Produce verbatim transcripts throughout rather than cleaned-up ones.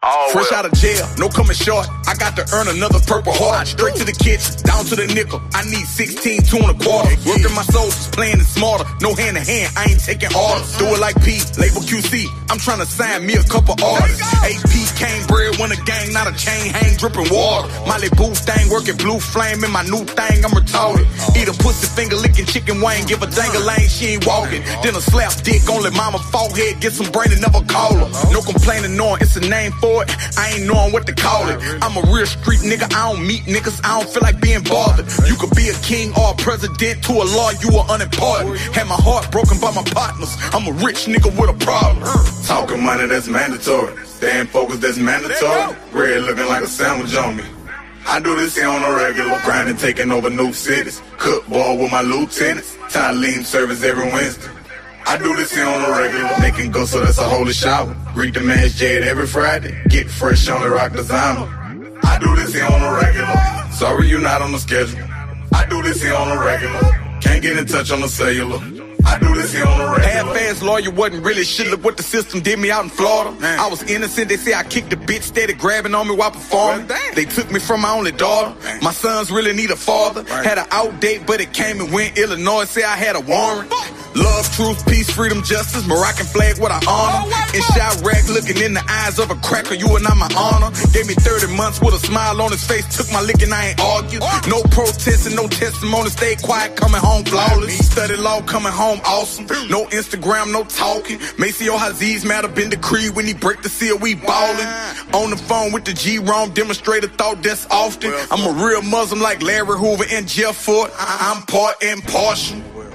All Fresh well. out of jail, no coming short. I got to earn another Purple Heart. Straight to the kitchen, down to the nickel. I need sixteen, two and a quarter. Working my soul, just playing it smarter. No hand to hand, I ain't taking orders. Do it like P, label Q C. I'm trying to sign me a couple orders. A P came bread, win a gang, not a chain, hang dripping water. Molly Boo thing, working blue flame in my new thing, I'm retarded. Eat a pussy finger licking chicken wing, give a dang-a-lang, she ain't walking. Then a slap dick, only mama forehead, get some brain and never call her. No complaining, knowing it's a name for it. I ain't knowing what to call it. I'm a real street nigga, I don't meet niggas, I don't feel like being bothered. You could be a king or a president, to a law you are unimportant. Had my heart broken by my partners, I'm a rich nigga with a problem. Talking money, that's mandatory. Staying focused, that's mandatory. Red looking like a sandwich on me. I do this here on a regular, grinding, taking over new cities. Cook ball with my lieutenants, time lean service every Wednesday. I do this here on a regular, making go so that's a holy shower. Read the man's Jade every Friday, get fresh on the rock designer. I do this here on a regular, sorry you not on the schedule. I do this here on a regular, can't get in touch on the cellular. I do this here on the regular. Half-ass lawyer wasn't really shit. Look what the system did me out in Florida. Man. I was innocent. They say I kicked the bitch, steady grabbing on me while performing. Well, they took me from my only daughter. Man. My sons really need a father. Right. Had an outdate, but it came and went. Illinois say I had a warrant. Love, truth, peace, freedom, justice. Moroccan flag, what I honor. In Chirac, looking in the eyes of a cracker. You are not my honor. Gave me thirty months with a smile on his face. Took my lick and I ain't argue. No protesting, no testimony. Stayed quiet, coming home flawless. Studied law, coming home awesome. No Instagram, no talking. Maceo Haziz might have been decreed when he break the seal, we ballin'. On the phone with the G-Rom demonstrator, thought that's often. I'm a real Muslim like Larry Hoover and Jeff Ford. I'm part and partial.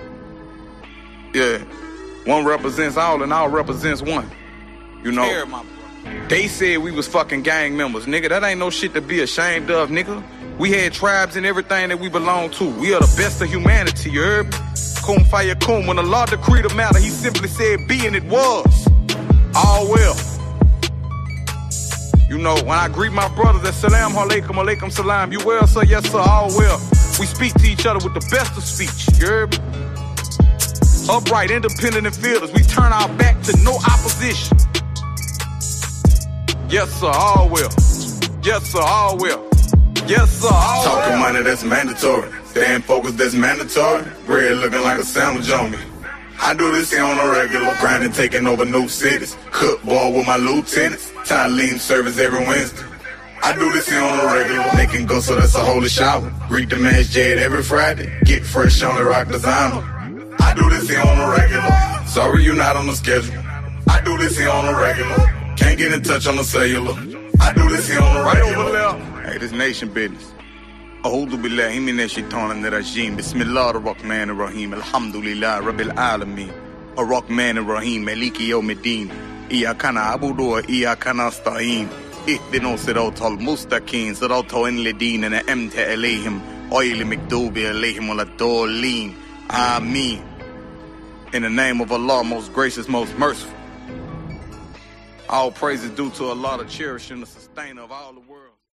Yeah, one represents all and all represents one. You know, they said we was fucking gang members. Nigga, that ain't no shit to be ashamed of, nigga. We had tribes and everything that we belong to. We are the best of humanity, you heard me? Kum fire kum. When the law decreed a matter, he simply said be, and it was. All well. You know, when I greet my brothers, Assalamu alaikum, alaikum salam. You well, sir? Yes, sir, all well. We speak to each other with the best of speech, you heard me? Upright, independent, and fearless. We turn our back to no opposition. Yes, sir, all well. Yes, sir, all well. Yes, sir, all well. Talking money, that's mandatory. Staying focused, that's mandatory. Red looking like a sandwich on me. I do this here on a regular, grinding, taking over new cities. Cook ball with my lieutenants, time lean service every Wednesday. I do this here on a regular, making go so that's a holy shower. Read the man's Jade every Friday, get fresh on the rock designer. I do this here on a regular, sorry you not on the schedule. I do this here on a regular, can't get in touch on the cellular. I do this here on a regular. Right over there. Hey, this nation business. A'udhu billahi minash shaitanir rajim. Bismillahir rahmanir rahim. Alhamdulillah rabbil alamin. Ar-Rahmanir Rahim. Maliki yawmiddin. Iyyaka na'budu wa iyyaka nasta'in. Ihdina siratal mustaqim. Siratal ladina an'amta alayhim ghayril maghdubi alayhim waladdallin. Ameen. In the name of Allah, most gracious, most merciful. All praise is due to Allah, the cherisher and the sustainer of all the world.